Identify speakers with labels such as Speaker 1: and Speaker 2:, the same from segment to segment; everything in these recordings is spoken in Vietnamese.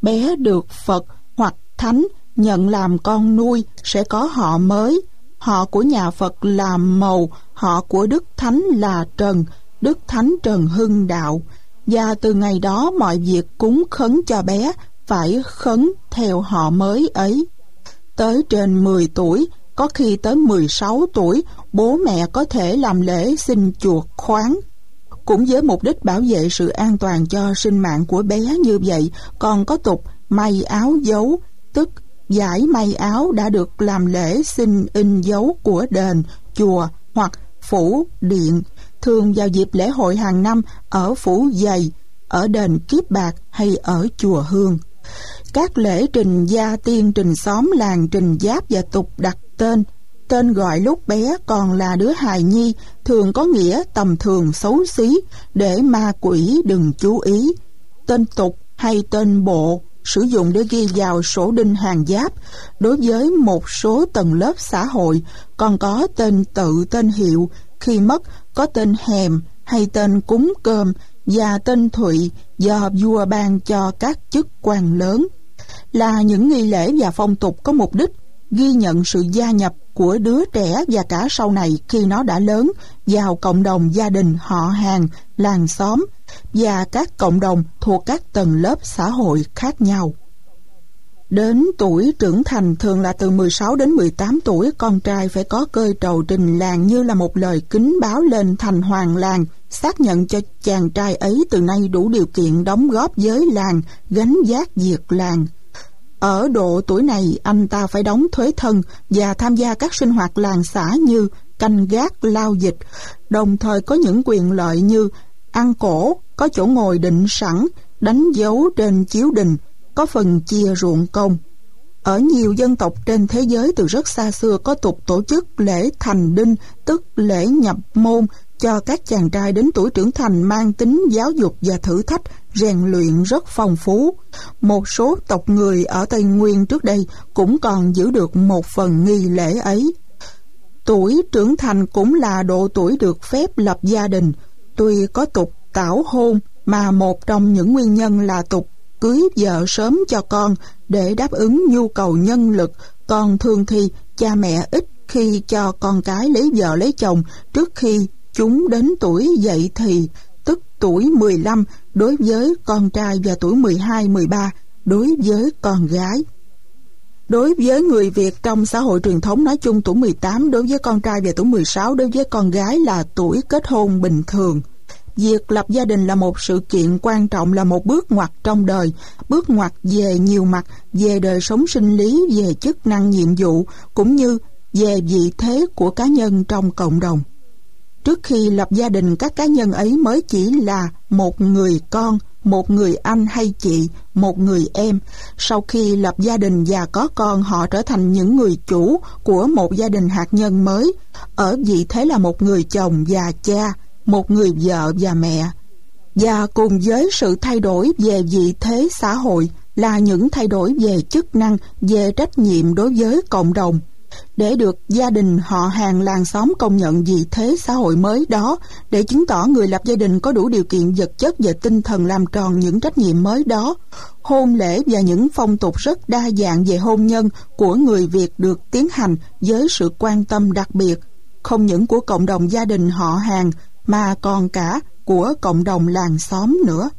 Speaker 1: bé được Phật hoặc Thánh nhận làm con nuôi sẽ có họ mới. Họ của nhà Phật là Mầu, họ của Đức Thánh là Trần, Đức Thánh Trần Hưng Đạo. Và từ ngày đó mọi việc cúng khấn cho bé phải khấn theo họ mới ấy. Tới trên 10 tuổi, có khi tới 16 tuổi, bố mẹ có thể làm lễ xin chuộc khoán. Cũng với mục đích bảo vệ sự an toàn cho sinh mạng của bé như vậy, còn có tục may áo dấu, tức giải may áo đã được làm lễ xin in dấu của đền, chùa hoặc phủ điện, thường vào dịp lễ hội hàng năm ở phủ Dày, ở đền Kiếp Bạc hay ở chùa Hương. Các lễ trình gia tiên, trình xóm làng, trình giáp và tục đặt tên. Tên gọi lúc bé còn là đứa hài nhi thường có nghĩa tầm thường xấu xí để ma quỷ đừng chú ý. Tên tục hay tên bộ sử dụng để ghi vào sổ đinh hàng giáp. Đối với một số tầng lớp xã hội còn có tên tự, tên hiệu, khi mất có tên hèm hay tên cúng cơm và tên Thụy do vua ban cho các chức quan lớn, là những nghi lễ và phong tục có mục đích ghi nhận sự gia nhập của đứa trẻ và cả sau này khi nó đã lớn vào cộng đồng gia đình, họ hàng, làng xóm và các cộng đồng thuộc các tầng lớp xã hội khác nhau. Đến tuổi trưởng thành thường là từ 16 đến 18 tuổi, con trai phải có cơi trầu trình làng như là một lời kính báo lên thành hoàng làng, xác nhận cho chàng trai ấy từ nay đủ điều kiện đóng góp với làng, gánh vác việc làng. Ở độ tuổi này, anh ta phải đóng thuế thân và tham gia các sinh hoạt làng xã như canh gác, lao dịch, đồng thời có những quyền lợi như ăn cổ, có chỗ ngồi định sẵn, đánh dấu trên chiếu đình, có phần chia ruộng công. Ở nhiều dân tộc trên thế giới từ rất xa xưa có tục tổ chức lễ thành đinh, tức lễ nhập môn, cho các chàng trai đến tuổi trưởng thành mang tính giáo dục và thử thách, rèn luyện rất phong phú. Một số tộc người ở Tây Nguyên trước đây cũng còn giữ được một phần nghi lễ ấy. Tuổi trưởng thành cũng là độ tuổi được phép lập gia đình. Tuy có tục tảo hôn, mà một trong những nguyên nhân là tục cưới vợ sớm cho con để đáp ứng nhu cầu nhân lực, còn thường thì cha mẹ ít khi cho con cái lấy vợ lấy chồng trước khi chúng đến tuổi dậy thì, tức tuổi 15 đối với con trai và tuổi 12, 13 đối với con gái. Đối với người Việt trong xã hội truyền thống nói chung, tuổi 18 đối với con trai và tuổi 16 đối với con gái là tuổi kết hôn bình thường. Việc lập gia đình là một sự kiện quan trọng, là một bước ngoặt trong đời, bước ngoặt về nhiều mặt, về đời sống sinh lý, về chức năng nhiệm vụ, cũng như về vị thế của cá nhân trong cộng đồng. Trước khi lập gia đình, các cá nhân ấy mới chỉ là một người con, một người anh hay chị, một người em. Sau khi lập gia đình và có con, họ trở thành những người chủ của một gia đình hạt nhân mới, ở vị thế là một người chồng và cha, một người vợ và mẹ. Và cùng với sự thay đổi về vị thế xã hội là những thay đổi về chức năng, về trách nhiệm đối với cộng đồng. Để được gia đình, họ hàng, làng xóm công nhận vị thế xã hội mới đó, để chứng tỏ người lập gia đình có đủ điều kiện vật chất và tinh thần làm tròn những trách nhiệm mới đó, hôn lễ và những phong tục rất đa dạng về hôn nhân của người Việt được tiến hành với sự quan tâm đặc biệt, không những của cộng đồng gia đình họ hàng mà còn cả của cộng đồng làng xóm nữa.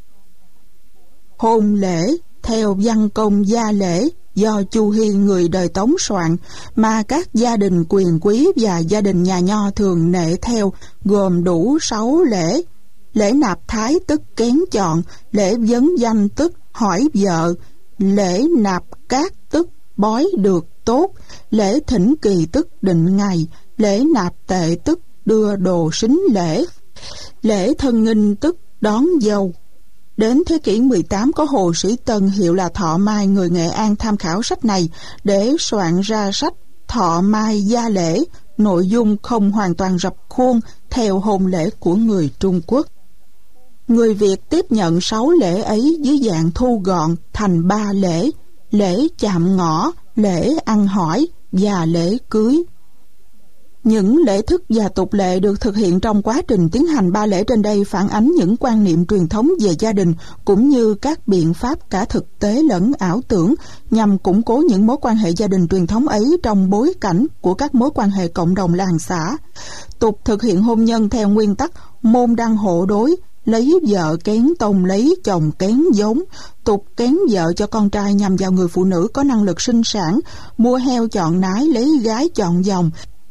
Speaker 1: Hôn lễ theo văn công gia lễ do Chu Hy người đời Tống soạn, mà các gia đình quyền quý và gia đình nhà nho thường nệ theo, gồm đủ 6 lễ: lễ nạp thái tức kén chọn, lễ vấn danh tức hỏi vợ, lễ nạp cát tức bói được tốt, lễ thỉnh kỳ tức định ngày, lễ nạp tệ tức đưa đồ sính lễ, lễ thân nghinh tức đón dâu. Đến thế kỷ 18 có Hồ Sĩ Tân, hiệu là Thọ Mai, người Nghệ An, tham khảo sách này để soạn ra sách Thọ Mai Gia Lễ, nội dung không hoàn toàn rập khuôn theo hôn lễ của người Trung Quốc. Người Việt tiếp nhận 6 lễ ấy dưới dạng thu gọn thành 3 lễ: lễ chạm ngõ, lễ ăn hỏi và lễ cưới. Những lễ thức và tục lệ được thực hiện trong quá trình tiến hành 3 lễ trên đây phản ánh những quan niệm truyền thống về gia đình cũng như các biện pháp cả thực tế lẫn ảo tưởng nhằm củng cố những mối quan hệ gia đình truyền thống ấy trong bối cảnh của các mối quan hệ cộng đồng làng xã. Tục thực hiện hôn nhân theo nguyên tắc môn đăng hộ đối, lấy vợ kén tông lấy chồng kén giống. Tục kén vợ cho con trai nhằm vào người phụ nữ có năng lực sinh sản, mua heo chọn nái, lấy gái chọn dòng,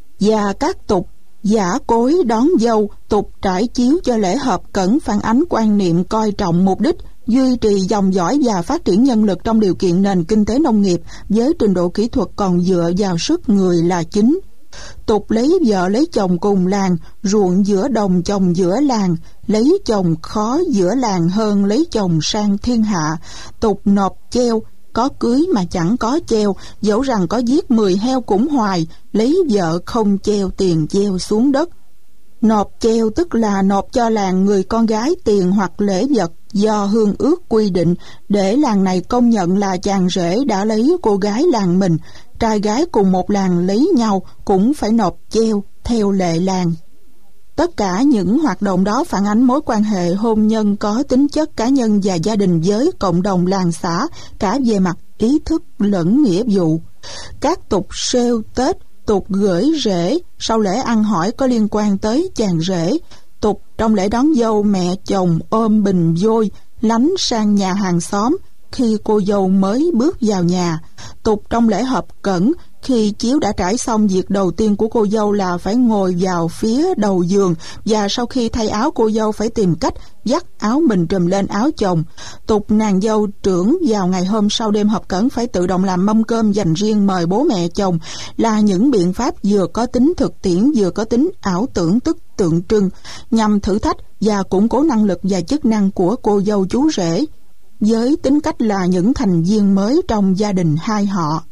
Speaker 1: và các tục giả cối đón dâu, tục trải chiếu cho lễ hợp cẩn phản ánh quan niệm coi trọng mục đích duy trì dòng dõi và phát triển nhân lực trong điều kiện nền kinh tế nông nghiệp với trình độ kỹ thuật còn dựa vào sức người là chính. Tục lấy vợ lấy chồng cùng làng, ruộng giữa đồng chồng giữa làng, lấy chồng khó giữa làng hơn lấy chồng sang thiên hạ. Tục nộp treo, có cưới mà chẳng có treo, dẫu rằng có giết 10 heo cũng hoài, lấy vợ không treo tiền treo xuống đất. Nộp treo tức là nộp cho làng người con gái tiền hoặc lễ vật do hương ước quy định để làng này công nhận là chàng rể đã lấy cô gái làng mình. Trai gái cùng một làng lấy nhau cũng phải nộp treo theo lệ làng. Tất cả những hoạt động đó phản ánh mối quan hệ hôn nhân có tính chất cá nhân và gia đình với cộng đồng làng xã, cả về mặt ý thức lẫn nghĩa vụ. Các tục sêu Tết, tục gửi rễ sau lễ ăn hỏi có liên quan tới chàng rể. Tục trong lễ đón dâu mẹ chồng ôm bình vôi lánh sang nhà hàng xóm khi cô dâu mới bước vào nhà. Tục trong lễ hợp cẩn, khi chiếu đã trải xong, việc đầu tiên của cô dâu là phải ngồi vào phía đầu giường, và sau khi thay áo cô dâu phải tìm cách vắt áo mình trùm lên áo chồng. Tục nàng dâu trưởng vào ngày hôm sau đêm hợp cẩn phải tự động làm mâm cơm dành riêng mời bố mẹ chồng, là những biện pháp vừa có tính thực tiễn vừa có tính ảo tưởng tức tượng trưng, nhằm thử thách và củng cố năng lực và chức năng của cô dâu chú rể với tính cách là những thành viên mới trong gia đình hai họ.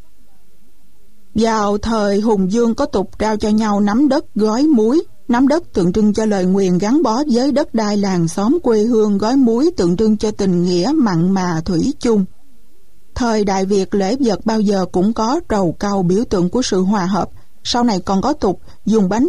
Speaker 1: Vào thời Hùng Vương có tục trao cho nhau nắm đất gói muối. Nắm đất tượng trưng cho lời nguyền gắn bó với đất đai làng xóm quê hương, gói muối tượng trưng cho tình nghĩa mặn mà thủy chung. Thời Đại Việt, lễ vật bao giờ cũng có trầu cau, biểu tượng của sự hòa hợp. Sau này còn có tục dùng bánh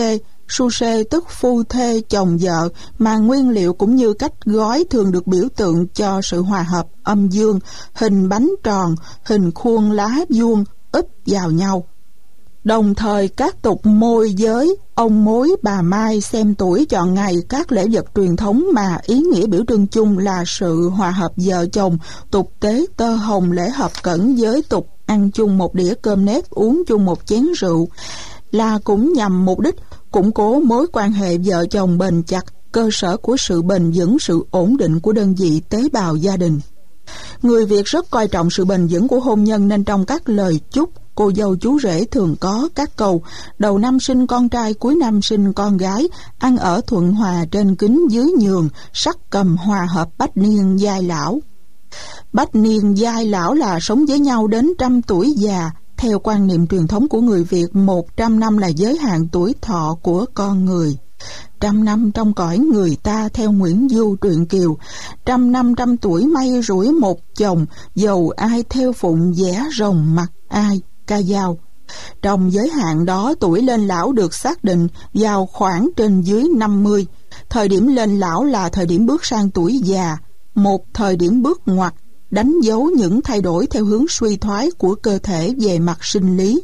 Speaker 1: su xê tức phu thê chồng vợ, mà nguyên liệu cũng như cách gói thường được biểu tượng cho sự hòa hợp âm dương, hình bánh tròn, hình khuôn lá vuông úp vào nhau. Đồng thời các tục môi giới, ông mối bà mai, xem tuổi chọn ngày, các lễ vật truyền thống mà ý nghĩa biểu trưng chung là sự hòa hợp vợ chồng. Tục tế tơ hồng, lễ hợp cẩn với tục ăn chung một đĩa cơm nếp, uống chung một chén rượu, là cũng nhằm mục đích củng cố mối quan hệ vợ chồng bền chặt, cơ sở của sự bền vững, sự ổn định của đơn vị tế bào gia đình. Người Việt rất coi trọng sự bền vững của hôn nhân, nên trong các lời chúc, cô dâu chú rể thường có các câu: đầu năm sinh con trai, cuối năm sinh con gái, ăn ở thuận hòa trên kính dưới nhường, sắc cầm hòa hợp bách niên giai lão. Bách niên giai lão là sống với nhau đến 100 tuổi già. Theo quan niệm truyền thống của người Việt, 100 năm là giới hạn tuổi thọ của con người. 100 năm trong cõi người ta, theo Nguyễn Du truyện Kiều, 100 năm 100 tuổi may rủi một chồng, dầu ai theo phụng vẽ rồng mặt ai, ca dao. Trong giới hạn đó, tuổi lên lão được xác định vào khoảng trên dưới 50. Thời điểm lên lão là thời điểm bước sang tuổi già, một thời điểm bước ngoặt, đánh dấu những thay đổi theo hướng suy thoái của cơ thể về mặt sinh lý.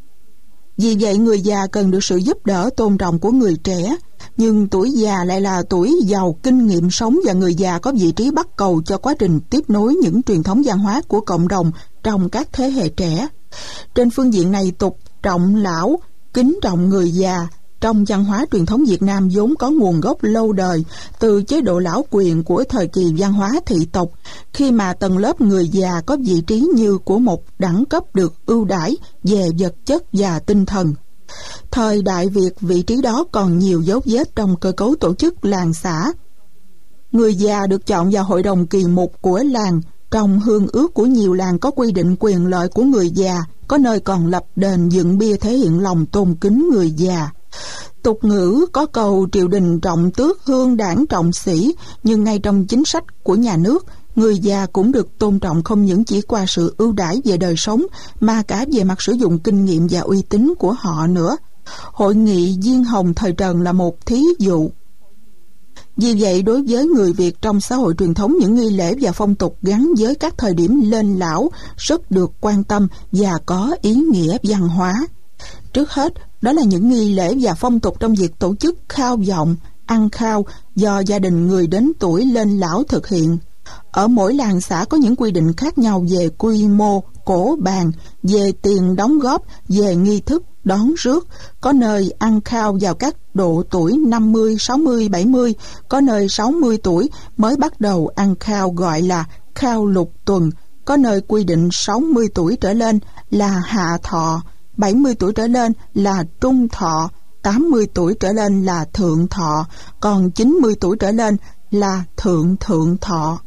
Speaker 1: Vì vậy, người già cần được sự giúp đỡ tôn trọng của người trẻ, nhưng tuổi già lại là tuổi giàu kinh nghiệm sống, và người già có vị trí bắt cầu cho quá trình tiếp nối những truyền thống văn hóa của cộng đồng trong các thế hệ trẻ. Trên phương diện này, tục trọng lão, kính trọng người già trong văn hóa truyền thống Việt Nam vốn có nguồn gốc lâu đời từ chế độ lão quyền của thời kỳ văn hóa thị tộc, khi mà tầng lớp người già có vị trí như của một đẳng cấp được ưu đãi về vật chất và tinh thần. Thời Đại Việt, vị trí đó còn nhiều dấu vết trong cơ cấu tổ chức làng xã. Người già được chọn vào hội đồng kỳ mục của làng. Trong hương ước của nhiều làng có quy định quyền lợi của người già, có nơi còn lập đền dựng bia thể hiện lòng tôn kính người già. Tục ngữ có câu triều đình trọng tước, hương đảng trọng sĩ, nhưng ngay trong chính sách của nhà nước, người già cũng được tôn trọng không những chỉ qua sự ưu đãi về đời sống, mà cả về mặt sử dụng kinh nghiệm và uy tín của họ nữa. Hội nghị diên hồng thời Trần là một thí dụ. Vì vậy, đối với người Việt trong xã hội truyền thống, những nghi lễ và phong tục gắn với các thời điểm lên lão rất được quan tâm và có ý nghĩa văn hóa. Trước hết, đó là những nghi lễ và phong tục trong việc tổ chức khao vọng, ăn khao do gia đình người đến tuổi lên lão thực hiện. Ở mỗi làng xã có những quy định khác nhau về quy mô, cổ bàn, về tiền đóng góp, về nghi thức đón rước. Có nơi ăn khao vào các độ tuổi 50, 60, 70, có nơi 60 tuổi mới bắt đầu ăn khao gọi là khao lục tuần. Có nơi quy định 60 tuổi trở lên là hạ thọ, 70 tuổi trở lên là trung thọ, 80 tuổi trở lên là thượng thọ, còn 90 tuổi trở lên là thượng thượng thọ.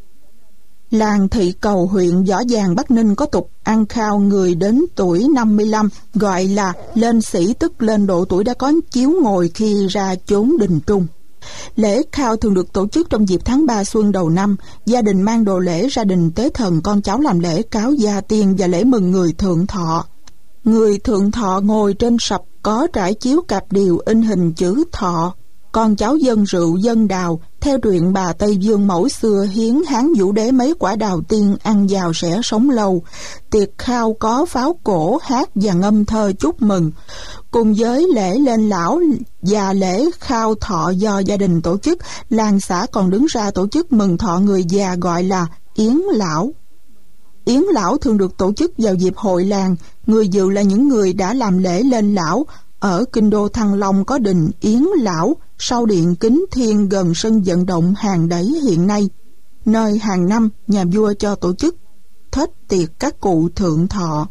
Speaker 1: Làng Thị Cầu, huyện Võ Giàng, Bắc Ninh có tục ăn khao người đến tuổi 55, gọi là lên sĩ, tức lên độ tuổi đã có chiếu ngồi khi ra chốn đình trung. Lễ khao thường được tổ chức trong dịp tháng 3 xuân đầu năm. Gia đình mang đồ lễ ra đình tế thần con cháu làm lễ cáo gia tiên và lễ mừng người thượng thọ. Người thượng thọ ngồi trên sập có trải chiếu cạp điều in hình chữ thọ. Con cháu dâng rượu dâng đào. Theo truyện bà Tây Dương mẫu xưa hiến Hán Vũ Đế mấy quả đào tiên, ăn vào sẽ sống lâu. Tiệc khao có pháo cổ, hát và ngâm thơ chúc mừng. Cùng với lễ lên lão và lễ khao thọ do gia đình tổ chức, làng xã còn đứng ra tổ chức mừng thọ người già gọi là yến lão. Yến lão thường được tổ chức vào dịp hội làng. Người dự là những người đã làm lễ lên lão. Ở kinh đô Thăng Long có đình Yến lão sau điện Kính Thiên gần sân vận động Hàng Đẩy hiện nay, nơi hàng năm nhà vua cho tổ chức thết tiệc các cụ thượng thọ.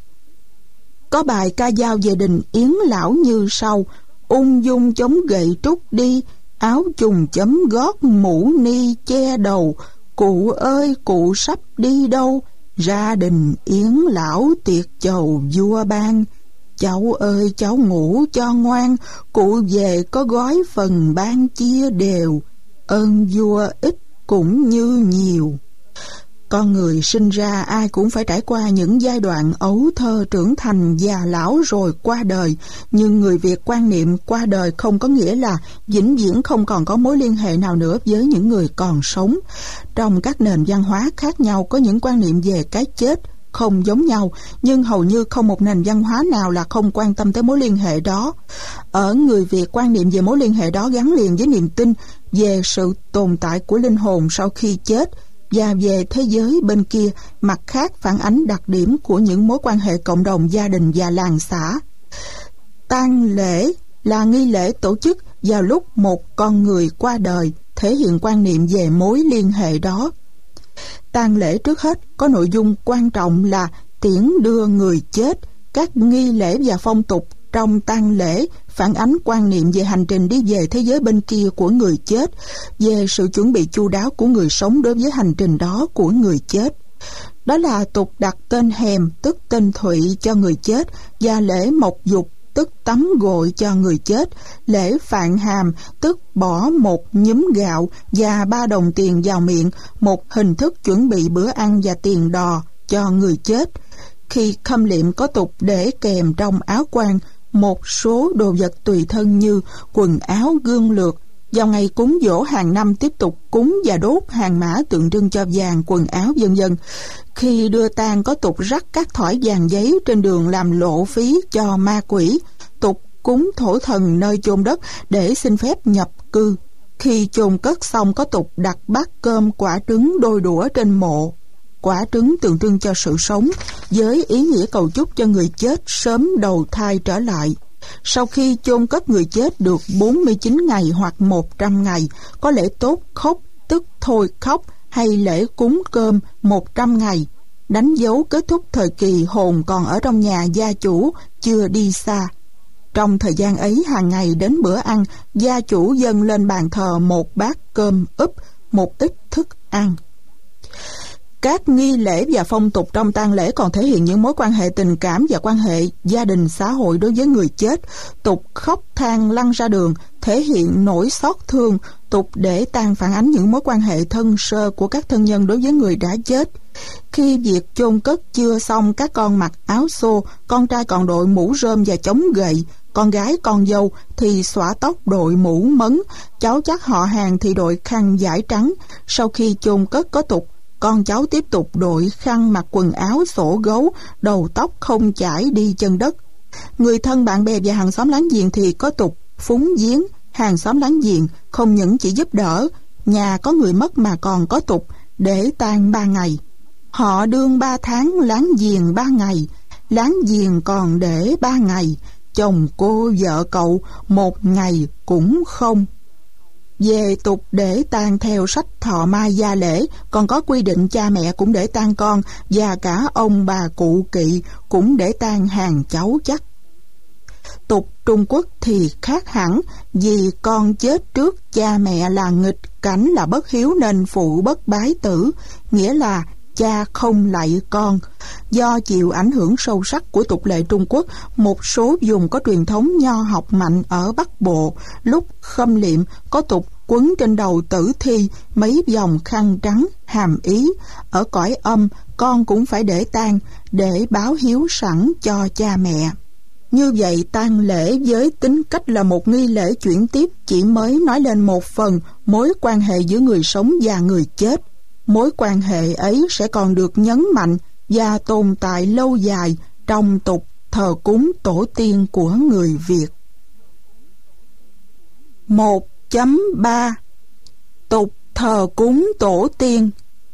Speaker 1: Có bài ca dao về đình Yến lão như sau: ung dung chống gậy trúc đi, áo trùng chấm gót, mũ ni che đầu, cụ ơi cụ sắp đi đâu, ra đình Yến lão tiệc chầu vua ban. Cháu ơi cháu ngủ cho ngoan, cụ về có gói phần ban chia đều, ơn vua ít cũng như nhiều. Con người sinh ra ai cũng phải trải qua những giai đoạn ấu thơ, trưởng thành, già lão rồi qua đời. Nhưng người Việt quan niệm qua đời không có nghĩa là vĩnh viễn không còn có mối liên hệ nào nữa với những người còn sống. Trong các nền văn hóa khác nhau có những quan niệm về cái chết không giống nhau, nhưng hầu như không một nền văn hóa nào là không quan tâm tới mối liên hệ đó. Ở người Việt, quan niệm về mối liên hệ đó gắn liền với niềm tin về sự tồn tại của linh hồn sau khi chết và về thế giới bên kia, mặt khác phản ánh đặc điểm của những mối quan hệ cộng đồng, gia đình và làng xã. Tang lễ là nghi lễ tổ chức vào lúc một con người qua đời, thể hiện quan niệm về mối liên hệ đó. Tang lễ trước hết có nội dung quan trọng là tiễn đưa người chết. Các nghi lễ và phong tục trong tang lễ phản ánh quan niệm về hành trình đi về thế giới bên kia của người chết, về sự chuẩn bị chu đáo của người sống đối với hành trình đó của người chết. Đó là tục đặt tên hèm, tức tên thụy cho người chết, và lễ mộc dục, tức tắm gội cho người chết, lễ phạn hàm, tức bỏ một nhúm gạo và 3 đồng tiền vào miệng, một hình thức chuẩn bị bữa ăn và tiền đò cho người chết. Khi khâm liệm có tục để kèm trong áo quan một số đồ vật tùy thân như quần áo, gương lược. Vào ngày cúng giỗ hàng năm tiếp tục cúng và đốt hàng mã tượng trưng cho vàng, quần áo vân vân. Khi đưa tang có tục rắc các thỏi vàng giấy trên đường làm lộ phí cho ma quỷ. Tục cúng thổ thần nơi chôn đất để xin phép nhập cư. Khi chôn cất xong có tục đặt bát cơm, quả trứng, đôi đũa trên mộ. Quả trứng tượng trưng cho sự sống, với ý nghĩa cầu chúc cho người chết sớm đầu thai trở lại. Sau khi chôn cất người chết được 49 ngày hoặc 100 ngày, có lễ tốt khóc, tức thôi khóc, hay lễ cúng cơm 100 ngày, đánh dấu kết thúc thời kỳ hồn còn ở trong nhà gia chủ, chưa đi xa. Trong thời gian ấy, hàng ngày đến bữa ăn, gia chủ dâng lên bàn thờ một bát cơm úp, một ít thức ăn. Các nghi lễ và phong tục trong tang lễ còn thể hiện những mối quan hệ tình cảm và quan hệ gia đình xã hội đối với người chết. Tục khóc than lăn ra đường thể hiện nỗi xót thương. Tục để tang phản ánh những mối quan hệ thân sơ của các thân nhân đối với người đã chết. Khi việc chôn cất chưa xong, các con mặc áo xô, con trai còn đội mũ rơm và chống gậy, con gái con dâu thì xõa tóc đội mũ mấn, cháu chắc họ hàng thì đội khăn vải trắng. Sau khi chôn cất có tục, con cháu tiếp tục đội khăn, mặc quần áo xổ gấu, đầu tóc không chải, đi chân đất. Người thân bạn bè và hàng xóm láng giềng thì có tục phúng viếng. Hàng xóm láng giềng không những chỉ giúp đỡ, nhà có người mất mà còn có tục để tang 3 ngày. Họ đương 3 tháng, láng giềng 3 ngày, láng giềng còn để 3 ngày, chồng cô vợ cậu 1 ngày cũng không. Về tục để tang theo sách thọ mai gia lễ, còn có quy định cha mẹ cũng để tang con, và cả ông bà cụ kỵ cũng để tang hàng cháu chắc. Tục Trung Quốc thì khác hẳn, vì con chết trước cha mẹ là nghịch cảnh, là bất hiếu, nên phụ bất bái tử, nghĩa là cha không lạy con. Do chịu ảnh hưởng sâu sắc của tục lệ Trung Quốc, một số vùng có truyền thống nho học mạnh ở Bắc Bộ, lúc khâm liệm có tục quấn trên đầu tử thi mấy vòng khăn trắng, hàm ý ở cõi âm con cũng phải để tang, để báo hiếu sẵn cho cha mẹ. Như vậy, tang lễ với tính cách là một nghi lễ chuyển tiếp chỉ mới nói lên một phần mối quan hệ giữa người sống và người chết. Mối quan hệ ấy sẽ còn được nhấn mạnh và tồn tại lâu dài trong tục thờ cúng tổ tiên của người Việt. 1.3 Tục thờ cúng tổ tiên.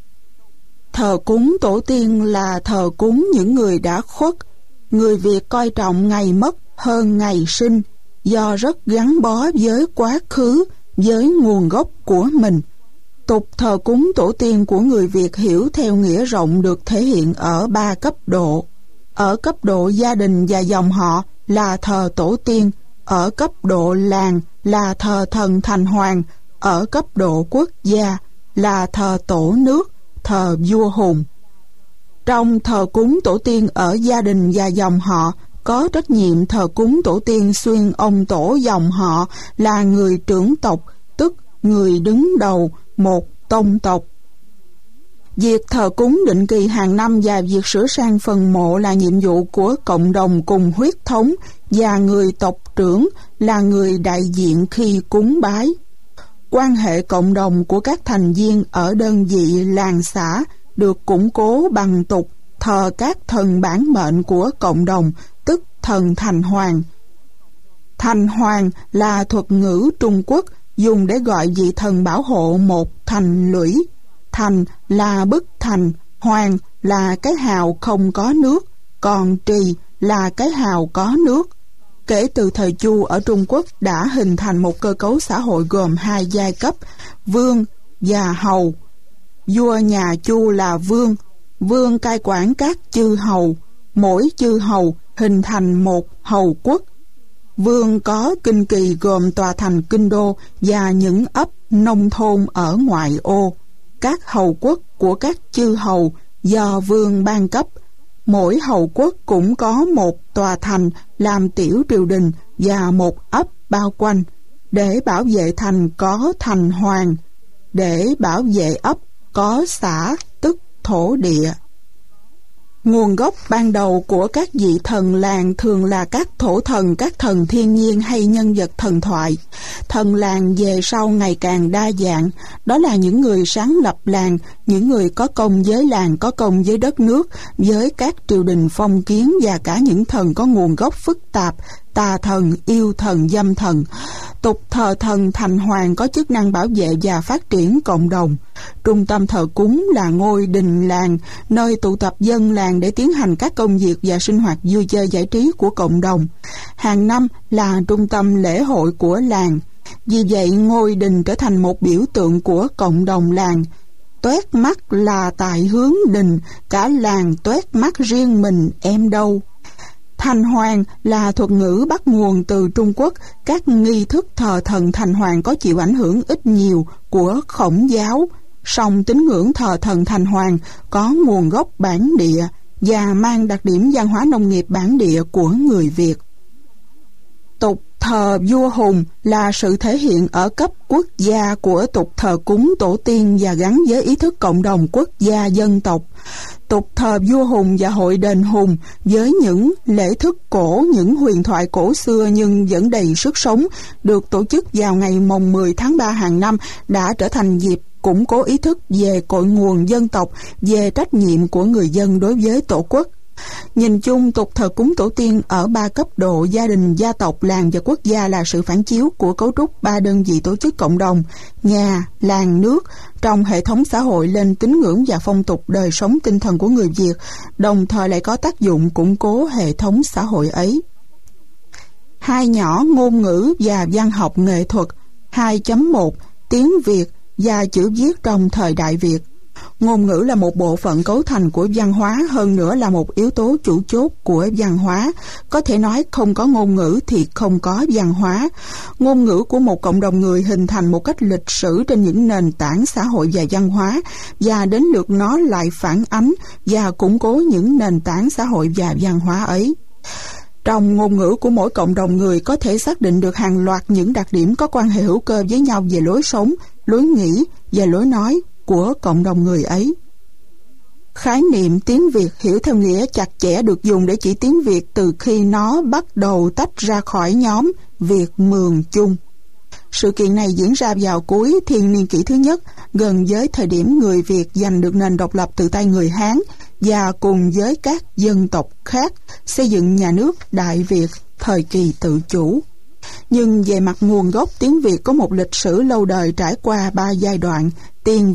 Speaker 1: Thờ cúng tổ tiên là thờ cúng những người đã khuất. Người Việt coi trọng ngày mất hơn ngày sinh, do rất gắn bó với quá khứ, với nguồn gốc của mình. Tục thờ cúng tổ tiên của người Việt hiểu theo nghĩa rộng được thể hiện ở 3 cấp độ. Ở cấp độ gia đình và dòng họ là thờ tổ tiên, ở cấp độ làng là thờ thần thành hoàng, ở cấp độ quốc gia là thờ tổ nước, thờ vua hùng. Trong thờ cúng tổ tiên ở gia đình và dòng họ, có trách nhiệm thờ cúng tổ tiên xuyên ông tổ dòng họ là người trưởng tộc, tức người đứng đầu một tông tộc. Việc thờ cúng định kỳ hàng năm và việc sửa sang phần mộ là nhiệm vụ của cộng đồng cùng huyết thống, và người tộc trưởng là người đại diện khi cúng bái. Quan hệ cộng đồng của các thành viên ở đơn vị làng xã được củng cố bằng tục thờ các thần bản mệnh của cộng đồng, tức thần thành hoàng. Thành hoàng là thuật ngữ Trung Quốc dùng để gọi vị thần bảo hộ một thành lũy. Thành là bức thành, hoàng là cái hào không có nước, còn trì là cái hào có nước. Kể từ thời Chu ở Trung Quốc đã hình thành một cơ cấu xã hội gồm 2 giai cấp, vương và hầu. Vua nhà Chu là vương, vương cai quản các chư hầu, mỗi chư hầu hình thành một hầu quốc. Vương có kinh kỳ gồm tòa thành kinh đô và những ấp nông thôn ở ngoại ô. Các hầu quốc của các chư hầu do vương ban cấp. Mỗi hầu quốc cũng có một tòa thành làm tiểu triều đình và một ấp bao quanh. Để bảo vệ thành có thành hoàng, để bảo vệ ấp có xã, tức thổ địa. Nguồn gốc ban đầu của các vị thần làng thường là các thổ thần, các thần thiên nhiên hay nhân vật thần thoại. Thần làng về sau ngày càng đa dạng, đó là những người sáng lập làng, những người có công với làng, có công với đất nước, với các triều đình phong kiến, và cả những thần có nguồn gốc phức tạp, tà thần, yêu thần, dâm thần. Tục thờ thần thành hoàng có chức năng bảo vệ và phát triển cộng đồng. Trung tâm thờ cúng là ngôi đình làng, nơi tụ tập dân làng để tiến hành các công việc và sinh hoạt vui chơi giải trí của cộng đồng. Hàng năm là trung tâm lễ hội của làng. Vì vậy, ngôi đình trở thành một biểu tượng của cộng đồng làng. Toét mắt là tại hướng đình, cả làng toét mắt riêng mình em đâu. Thành hoàng là thuật ngữ bắt nguồn từ Trung Quốc. Các nghi thức thờ thần thành hoàng có chịu ảnh hưởng ít nhiều của Khổng giáo, song tín ngưỡng thờ thần thành hoàng có nguồn gốc bản địa và mang đặc điểm văn hóa nông nghiệp bản địa của người Việt. Tục thờ vua Hùng là sự thể hiện ở cấp quốc gia của tục thờ cúng tổ tiên và gắn với ý thức cộng đồng quốc gia dân tộc. Tục thờ vua Hùng và hội đền Hùng với những lễ thức cổ, những huyền thoại cổ xưa nhưng vẫn đầy sức sống, được tổ chức vào ngày mồng 10 tháng 3 hàng năm đã trở thành dịp củng cố ý thức về cội nguồn dân tộc, về trách nhiệm của người dân đối với Tổ quốc. Nhìn chung, tục thờ cúng tổ tiên ở 3 cấp độ gia đình, gia tộc, làng và quốc gia là sự phản chiếu của cấu trúc 3 đơn vị tổ chức cộng đồng, nhà, làng, nước, trong hệ thống xã hội lên tín ngưỡng và phong tục đời sống tinh thần của người Việt, đồng thời lại có tác dụng củng cố hệ thống xã hội ấy. 2 nhỏ ngôn ngữ và văn học nghệ thuật. 2.1 tiếng Việt và chữ viết trong thời đại Việt. Ngôn ngữ là một bộ phận cấu thành của văn hóa, hơn nữa là một yếu tố chủ chốt của văn hóa. Có thể nói không có ngôn ngữ thì không có văn hóa. Ngôn ngữ của một cộng đồng người hình thành một cách lịch sử trên những nền tảng xã hội và văn hóa, và đến lượt nó lại phản ánh và củng cố những nền tảng xã hội và văn hóa ấy. Trong ngôn ngữ của mỗi cộng đồng người có thể xác định được hàng loạt những đặc điểm có quan hệ hữu cơ với nhau về lối sống, lối nghĩ và lối nói của cộng đồng người ấy. Khái niệm tiếng Việt hiểu theo nghĩa chặt chẽ được dùng để chỉ tiếng Việt từ khi nó bắt đầu tách ra khỏi nhóm Việt Mường chung. Sự kiện này diễn ra vào cuối thiên niên kỷ thứ nhất, gần với thời điểm người Việt giành được nền độc lập từ tay người Hán và cùng với các dân tộc khác xây dựng nhà nước Đại Việt thời kỳ tự chủ. Nhưng về mặt nguồn gốc, tiếng Việt có một lịch sử lâu đời trải qua 3 giai đoạn: tiền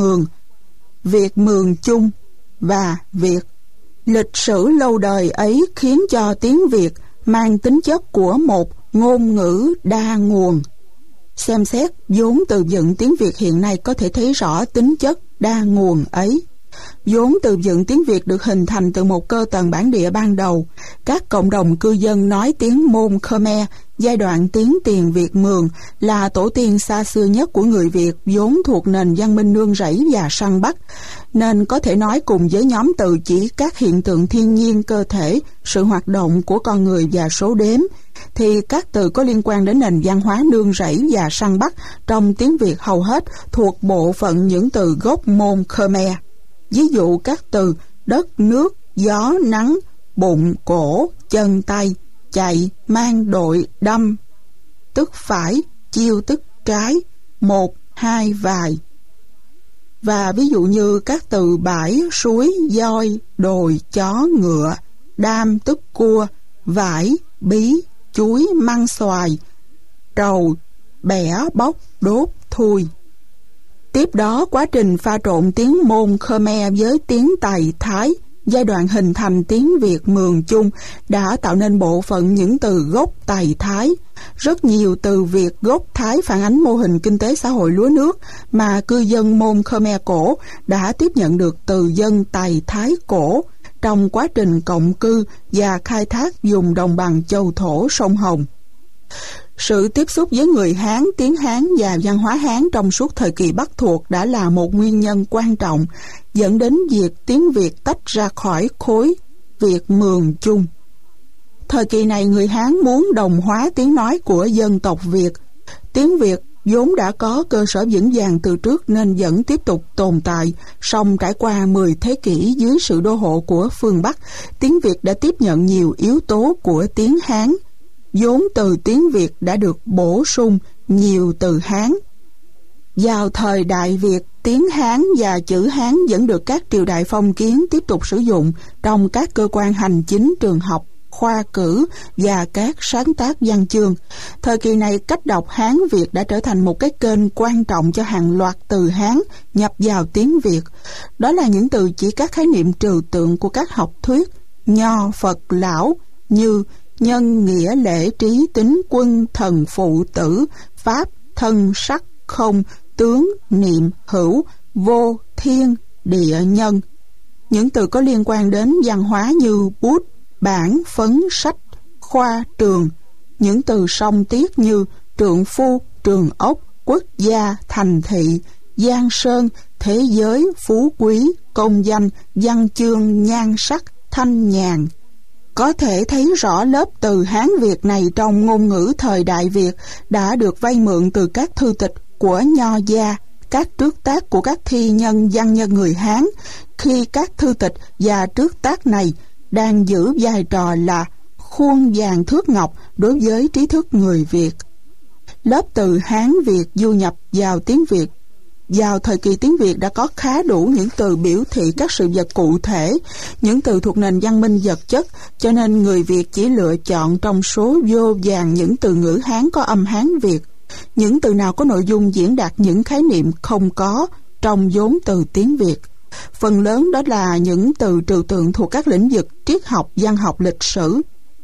Speaker 1: Việt Mường chung và Việt. Lịch sử lâu đời ấy khiến cho tiếng Việt mang tính chất của một ngôn ngữ đa nguồn. Xem xét vốn từ vựng tiếng Việt hiện nay có thể thấy rõ tính chất đa nguồn ấy. Vốn từ vựng tiếng Việt được hình thành từ một cơ tầng bản địa ban đầu. Các cộng đồng cư dân nói tiếng Môn Khmer, giai đoạn tiếng tiền Việt Mường, là tổ tiên xa xưa nhất của người Việt, vốn thuộc nền văn minh nương rẫy và săn bắt, nên có thể nói cùng với nhóm từ chỉ các hiện tượng thiên nhiên, cơ thể, sự hoạt động của con người và số đếm, thì các từ có liên quan đến nền văn hóa nương rẫy và săn bắt trong tiếng Việt hầu hết thuộc bộ phận những từ gốc Môn Khmer. Ví dụ các từ đất, nước, gió, nắng, bụng, cổ, chân, tay, chạy, mang, đội, đâm, tức phải, chiêu tức trái, một, hai, vài. Và ví dụ như các từ bãi, suối, voi, đồi, chó, ngựa, đam tức cua, vải, bí, chuối, măng xoài, trầu, bẻ, bóc, đốt, thui. Tiếp đó, quá trình pha trộn tiếng Môn Khmer với tiếng Tày Thái, giai đoạn hình thành tiếng Việt Mường chung, đã tạo nên bộ phận những từ gốc Tày Thái. Rất nhiều từ Việt gốc Thái phản ánh mô hình kinh tế xã hội lúa nước mà cư dân Môn Khmer cổ đã tiếp nhận được từ dân Tày Thái cổ trong quá trình cộng cư và khai thác vùng đồng bằng châu thổ sông Hồng. Sự tiếp xúc với người Hán, tiếng Hán và văn hóa Hán trong suốt thời kỳ Bắc thuộc đã là một nguyên nhân quan trọng dẫn đến việc tiếng Việt tách ra khỏi khối Việt Mường chung. Thời kỳ này, người Hán muốn đồng hóa tiếng nói của dân tộc Việt. Tiếng Việt vốn đã có cơ sở vững vàng từ trước nên vẫn tiếp tục tồn tại, song trải qua 10 thế kỷ dưới sự đô hộ của phương Bắc, tiếng Việt đã tiếp nhận nhiều yếu tố của tiếng Hán. Vốn từ tiếng Việt đã được bổ sung nhiều từ Hán. Vào thời Đại Việt, tiếng Hán và chữ Hán vẫn được các triều đại phong kiến tiếp tục sử dụng trong các cơ quan hành chính, trường học, khoa cử và các sáng tác văn chương. Thời kỳ này, cách đọc Hán Việt đã trở thành một cái kênh quan trọng cho hàng loạt từ Hán nhập vào tiếng Việt. Đó là những từ chỉ các khái niệm trừu tượng của các học thuyết Nho, Phật, Lão như nhân, nghĩa, lễ, trí, tính, quân, thần, phụ, tử, pháp, thân, sắc, không, tướng, niệm, hữu, vô, thiên, địa, nhân. Những từ có liên quan đến văn hóa như bút, bản, phấn, sách, khoa, trường. Những từ song tiết như trượng phu, trường ốc, quốc gia, thành thị, giang sơn, thế giới, phú quý, công danh, văn chương, nhan sắc, thanh nhàn. Có thể thấy rõ lớp từ Hán Việt này trong ngôn ngữ thời Đại Việt đã được vay mượn từ các thư tịch của Nho gia, các trước tác của các thi nhân văn nhân người Hán, khi các thư tịch và trước tác này đang giữ vai trò là khuôn vàng thước ngọc đối với trí thức người Việt. Lớp từ Hán Việt du nhập vào tiếng Việt. Vào thời kỳ tiếng Việt đã có khá đủ những từ biểu thị các sự vật cụ thể, những từ thuộc nền văn minh vật chất, cho nên người Việt chỉ lựa chọn trong số vô vàn những từ ngữ Hán có âm Hán Việt, những từ nào có nội dung diễn đạt những khái niệm không có trong vốn từ tiếng Việt. Phần lớn đó là những từ trừu tượng thuộc các lĩnh vực triết học, văn học, lịch sử.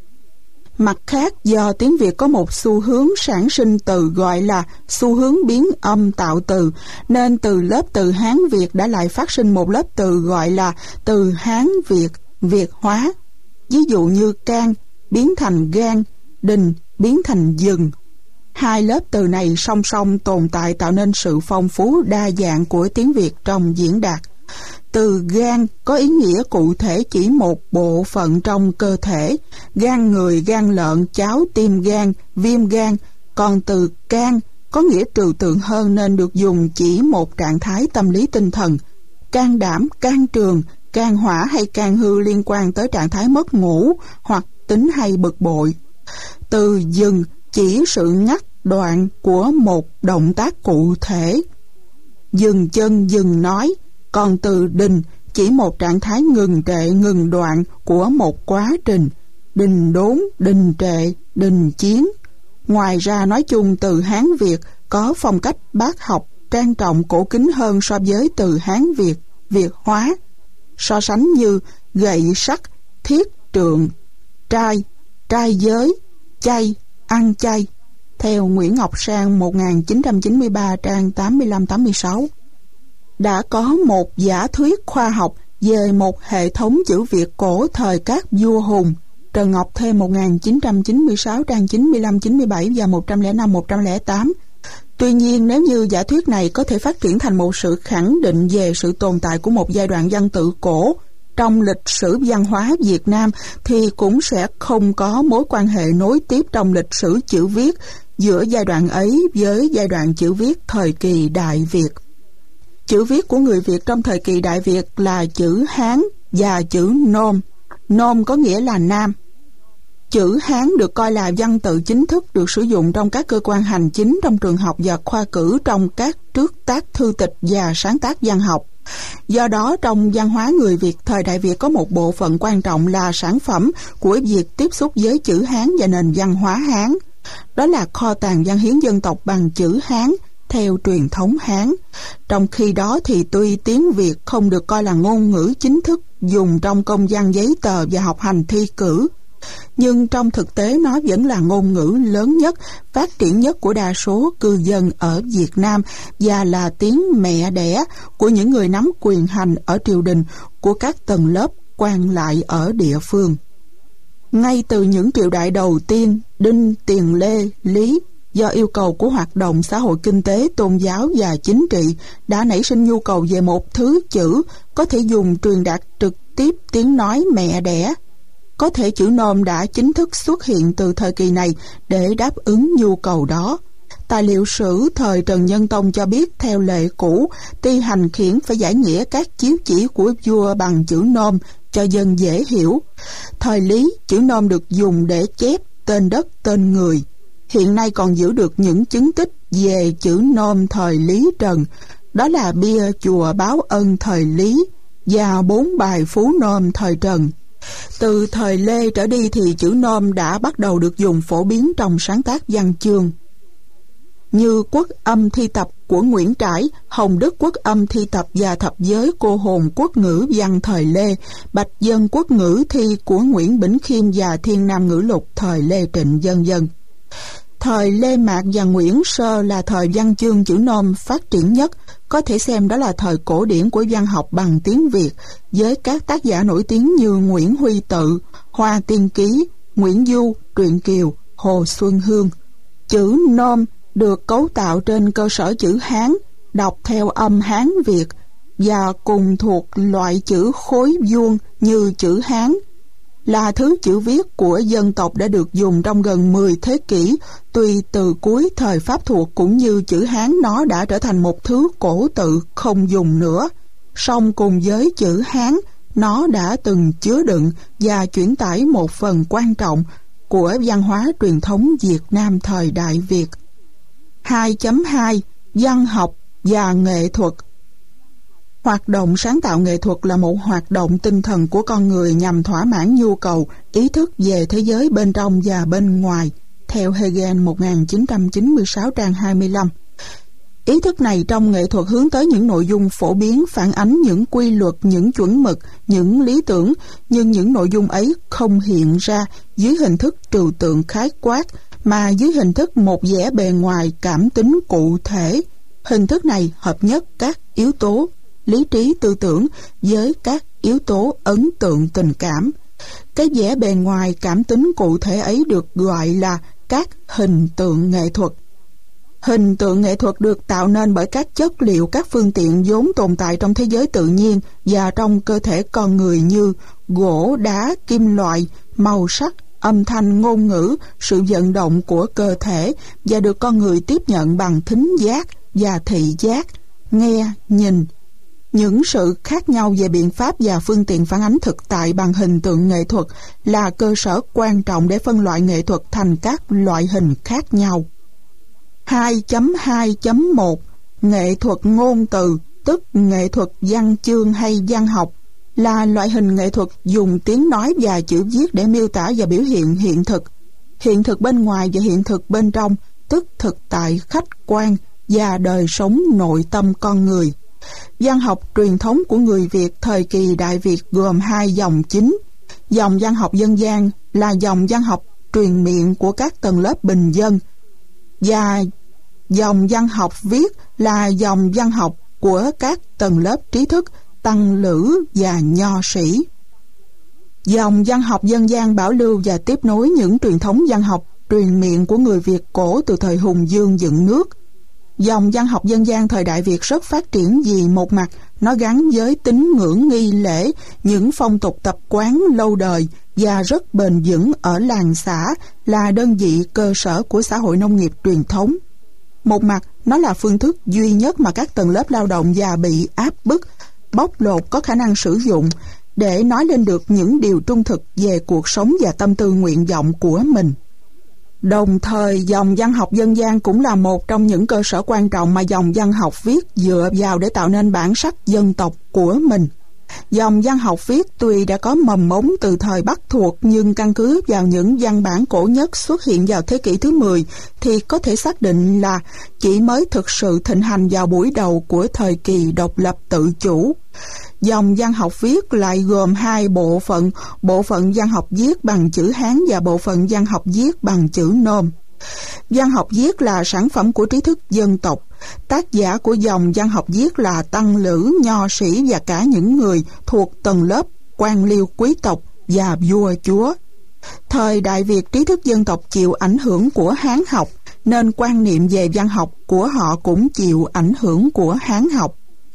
Speaker 1: Mặt khác, do tiếng Việt có một xu hướng sản sinh từ gọi là xu hướng biến âm tạo từ, nên từ lớp từ Hán Việt đã lại phát sinh một lớp từ gọi là từ Hán Việt, Việt hóa. Ví dụ như can biến thành gan, đình biến thành dừng. Hai lớp từ này song song tồn tại tạo nên sự phong phú đa dạng của tiếng Việt trong diễn đạt. Từ gan có ý nghĩa cụ thể chỉ một bộ phận trong cơ thể, gan người, gan lợn, cháo tim gan, viêm gan. Còn từ can có nghĩa trừu tượng hơn nên được dùng chỉ một trạng thái tâm lý tinh thần. Can đảm, can trường, can hỏa hay can hư liên quan tới trạng thái mất ngủ hoặc tính hay bực bội. Từ dừng chỉ sự ngắt đoạn của một động tác cụ thể, dừng chân, dừng nói. Còn từ đình chỉ một trạng thái ngừng trệ, ngừng đoạn của một quá trình, đình đốn, đình trệ, đình chiến. Ngoài ra nói chung từ Hán Việt có phong cách bác học, trang trọng, cổ kính hơn so với từ Hán Việt, Việt hóa. So sánh như gậy sắt, thiết trượng, trai, trai giới, chay, ăn chay. Theo Nguyễn Ngọc Sang 1993 trang 85-86. Đã có một giả thuyết khoa học về một hệ thống chữ Việt cổ thời các vua Hùng. Trần Ngọc Thêm 1996 trang 95-97 và 105-108. Tuy nhiên, nếu như giả thuyết này có thể phát triển thành một sự khẳng định về sự tồn tại của một giai đoạn văn tự cổ trong lịch sử văn hóa Việt Nam, thì cũng sẽ không có mối quan hệ nối tiếp trong lịch sử chữ viết giữa giai đoạn ấy với giai đoạn chữ viết thời kỳ Đại Việt. Chữ viết của người Việt trong thời kỳ Đại Việt là chữ Hán và chữ Nôm. Nôm có nghĩa là Nam. Chữ Hán được coi là văn tự chính thức, được sử dụng trong các cơ quan hành chính, trong trường học và khoa cử, trong các trước tác thư tịch và sáng tác văn học. Do đó, trong văn hóa người Việt thời Đại Việt có một bộ phận quan trọng là sản phẩm của việc tiếp xúc với chữ Hán và nền văn hóa Hán. Đó là kho tàng văn hiến dân tộc bằng chữ Hán theo truyền thống Hán. Trong khi đó thì tuy tiếng Việt không được coi là ngôn ngữ chính thức dùng trong công văn giấy tờ và học hành thi cử, nhưng trong thực tế nó vẫn là ngôn ngữ lớn nhất, phát triển nhất của đa số cư dân ở Việt Nam và là tiếng mẹ đẻ của những người nắm quyền hành ở triều đình, của các tầng lớp quan lại ở địa phương. Ngay từ những triều đại đầu tiên, Đinh, Tiền, Lê, Lý, do yêu cầu của hoạt động xã hội kinh tế, tôn giáo và chính trị đã nảy sinh nhu cầu về một thứ chữ có thể dùng truyền đạt trực tiếp tiếng nói mẹ đẻ. Có thể chữ Nôm đã chính thức xuất hiện từ thời kỳ này để đáp ứng nhu cầu đó. Tài liệu sử thời Trần Nhân Tông cho biết theo lệ cũ, ty hành khiển phải giải nghĩa các chiếu chỉ của vua bằng chữ Nôm cho dân dễ hiểu. Thời Lý, chữ Nôm được dùng để chép tên đất, tên người. Hiện nay còn giữ được những chứng tích về chữ Nôm thời Lý Trần, đó là bia chùa Báo Ân thời Lý và 4 bài phú Nôm thời Trần. Từ thời Lê trở đi thì chữ Nôm đã bắt đầu được dùng phổ biến trong sáng tác văn chương. Như Quốc âm thi tập của Nguyễn Trãi, Hồng Đức Quốc âm thi tập và thập giới cô hồn quốc ngữ văn thời Lê, Bạch Dân quốc ngữ thi của Nguyễn Bỉnh Khiêm và Thiên Nam ngữ lục thời Lê Trịnh, vân vân. Thời Lê Mạc và Nguyễn Sơ là thời văn chương chữ Nôm phát triển nhất, có thể xem đó là thời cổ điển của văn học bằng tiếng Việt, với các tác giả nổi tiếng như Nguyễn Huy Tự, Hoa Tiên Ký, Nguyễn Du, Truyện Kiều, Hồ Xuân Hương. Chữ Nôm được cấu tạo trên cơ sở chữ Hán, đọc theo âm Hán Việt và cùng thuộc loại chữ khối vuông như chữ Hán. là thứ chữ viết của dân tộc đã được dùng trong gần 10 thế kỷ, tuy từ cuối thời Pháp thuộc cũng như chữ Hán nó đã trở thành một thứ cổ tự không dùng nữa. Song cùng với chữ Hán, nó đã từng chứa đựng và chuyển tải một phần quan trọng của văn hóa truyền thống Việt Nam thời Đại Việt. 2.2 Văn học và nghệ thuật. Hoạt động sáng tạo nghệ thuật là một hoạt động tinh thần của con người nhằm thỏa mãn nhu cầu, ý thức về thế giới bên trong và bên ngoài, theo Hegel 1996 trang 25. Ý thức này trong nghệ thuật hướng tới những nội dung phổ biến, phản ánh những quy luật, những chuẩn mực, những lý tưởng, nhưng những nội dung ấy không hiện ra dưới hình thức trừu tượng khái quát, mà dưới hình thức một vẻ bề ngoài cảm tính cụ thể. Hình thức này hợp nhất các yếu tố lý trí tư tưởng với các yếu tố ấn tượng tình cảm. Cái vẻ bề ngoài cảm tính cụ thể ấy được gọi là các hình tượng nghệ thuật. Hình tượng nghệ thuật được tạo nên bởi các chất liệu, các phương tiện vốn tồn tại trong thế giới tự nhiên và trong cơ thể con người như gỗ, đá, kim loại, màu sắc, âm thanh, ngôn ngữ, sự vận động của cơ thể, và được con người tiếp nhận bằng thính giác và thị giác, nghe, nhìn. Những sự khác nhau về biện pháp và phương tiện phản ánh thực tại bằng hình tượng nghệ thuật là cơ sở quan trọng để phân loại nghệ thuật thành các loại hình khác nhau. 2.2.1 Nghệ thuật ngôn từ, tức nghệ thuật văn chương hay văn học, là loại hình nghệ thuật dùng tiếng nói và chữ viết để miêu tả và biểu hiện hiện thực bên ngoài và hiện thực bên trong, tức thực tại khách quan và đời sống nội tâm con người. Văn học truyền thống của người Việt thời kỳ Đại Việt gồm hai dòng chính. Dòng văn học dân gian là dòng văn học truyền miệng của các tầng lớp bình dân, và dòng văn học viết là dòng văn học của các tầng lớp trí thức, tăng lữ và nho sĩ. Dòng văn học dân gian bảo lưu và tiếp nối những truyền thống văn học truyền miệng của người Việt cổ từ thời Hùng Vương dựng nước. Dòng văn học dân gian thời Đại Việt rất phát triển vì một mặt nó gắn với tín ngưỡng nghi lễ, những phong tục tập quán lâu đời và rất bền vững ở làng xã, là đơn vị cơ sở của xã hội nông nghiệp truyền thống. Một mặt nó là phương thức duy nhất mà các tầng lớp lao động và bị áp bức, bóc lột có khả năng sử dụng để nói lên được những điều trung thực về cuộc sống và tâm tư nguyện vọng của mình. Đồng thời, dòng văn học dân gian cũng là một trong những cơ sở quan trọng mà dòng văn học viết dựa vào để tạo nên bản sắc dân tộc của mình. Dòng văn học viết tuy đã có mầm mống từ thời Bắc thuộc, nhưng căn cứ vào những văn bản cổ nhất xuất hiện vào thế kỷ thứ 10 thì có thể xác định là chỉ mới thực sự thịnh hành vào buổi đầu của thời kỳ độc lập tự chủ. Dòng văn học viết lại gồm hai bộ phận văn học viết bằng chữ Hán và bộ phận văn học viết bằng chữ Nôm. Văn học viết là sản phẩm của trí thức dân tộc. Tác giả của dòng văn học viết là tăng lữ, nho sĩ và cả những người thuộc tầng lớp quan liêu quý tộc và vua chúa. Thời Đại Việt, trí thức dân tộc chịu ảnh hưởng của Hán học, nên quan niệm về văn học của họ cũng chịu ảnh hưởng của Hán học.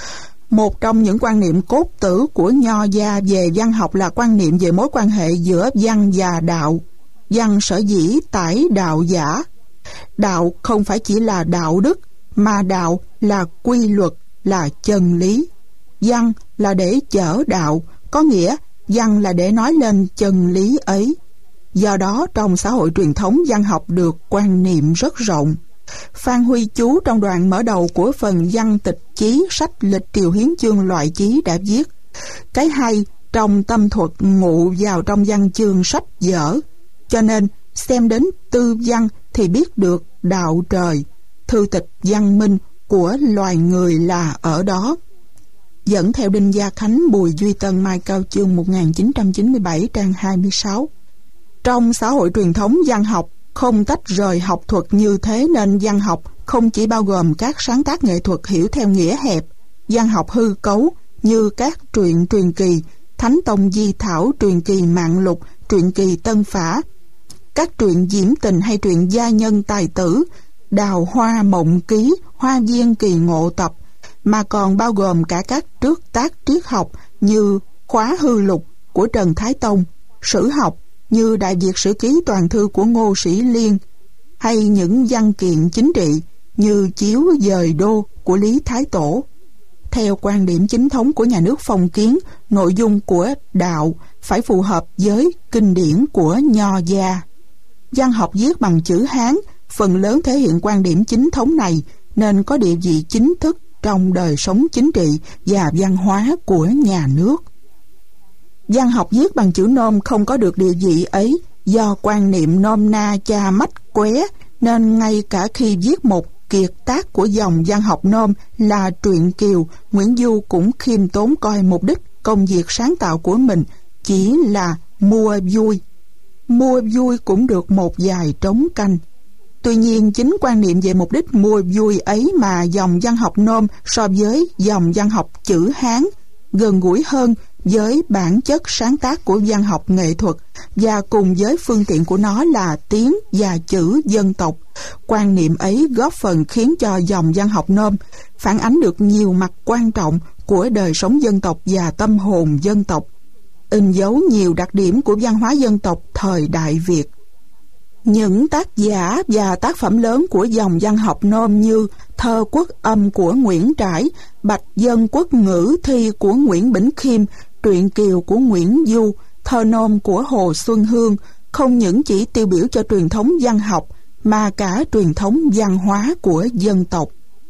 Speaker 1: Một trong những quan niệm cốt tử của nho gia về văn học là quan niệm về mối quan hệ giữa văn và đạo. Văn sở dĩ tải đạo giả. Đạo không phải chỉ là đạo đức, mà đạo là quy luật, là chân lý. Văn là để chở đạo, có nghĩa văn là để nói lên chân lý ấy. Do đó, trong xã hội truyền thống, văn học được quan niệm rất rộng. Phan Huy Chú trong đoạn mở đầu của phần văn tịch chí sách Lịch Triều Hiến Chương loại chí đã viết: cái hay trong tâm thuật ngụ vào trong văn chương sách vở, cho nên xem đến tư văn thì biết được đạo trời, thư tịch văn minh của loài người là ở đó. Dẫn theo Đinh Gia Khánh, Bùi Duy Tân, Mai Cao Chương 1997 trang 26. Trong xã hội truyền thống, văn học không tách rời học thuật như thế, nên văn học không chỉ bao gồm các sáng tác nghệ thuật hiểu theo nghĩa hẹp, văn học hư cấu như các truyện truyền kỳ, Thánh Tông Di Thảo, truyền kỳ Mạng Lục, truyện kỳ Tân Phả, các truyện diễm tình hay truyện gia nhân tài tử, Đào Hoa Mộng Ký, Hoa Viên Kỳ Ngộ Tập, mà còn bao gồm cả các trước tác triết học như Khóa Hư Lục của Trần Thái Tông, sử học như Đại Việt Sử Ký Toàn Thư của Ngô Sĩ Liên, hay những văn kiện chính trị như Chiếu Dời Đô của Lý Thái Tổ. Theo quan điểm chính thống của nhà nước phong kiến, nội dung của đạo phải phù hợp với kinh điển của Nho gia. Văn học viết bằng chữ Hán phần lớn thể hiện quan điểm chính thống này, nên có địa vị chính thức trong đời sống chính trị và văn hóa của nhà nước. Văn học viết bằng chữ Nôm không có được địa vị ấy do quan niệm nôm na cha mách qué, nên ngay cả khi viết một kiệt tác của dòng văn học Nôm là truyện Kiều, Nguyễn Du cũng khiêm tốn coi mục đích công việc sáng tạo của mình chỉ là mua vui. Mua vui cũng được một vài trống canh. Tuy nhiên, chính quan niệm về mục đích mua vui ấy mà dòng văn học Nôm so với dòng văn học chữ Hán gần gũi hơn với bản chất sáng tác của văn học nghệ thuật, và cùng với phương tiện của nó là tiếng và chữ dân tộc. Quan niệm ấy góp phần khiến cho dòng văn học Nôm phản ánh được nhiều mặt quan trọng của đời sống dân tộc và tâm hồn dân tộc, in dấu nhiều đặc điểm của văn hóa dân tộc thời Đại Việt. Những tác giả và tác phẩm lớn của dòng văn học Nôm như Thơ Quốc Âm của Nguyễn Trãi, Bạch Dân Quốc Ngữ Thi của Nguyễn Bỉnh Khiêm, Truyện Kiều của Nguyễn Du, Thơ Nôm của Hồ Xuân Hương không những chỉ tiêu biểu cho truyền thống văn học mà cả truyền thống văn hóa của dân tộc.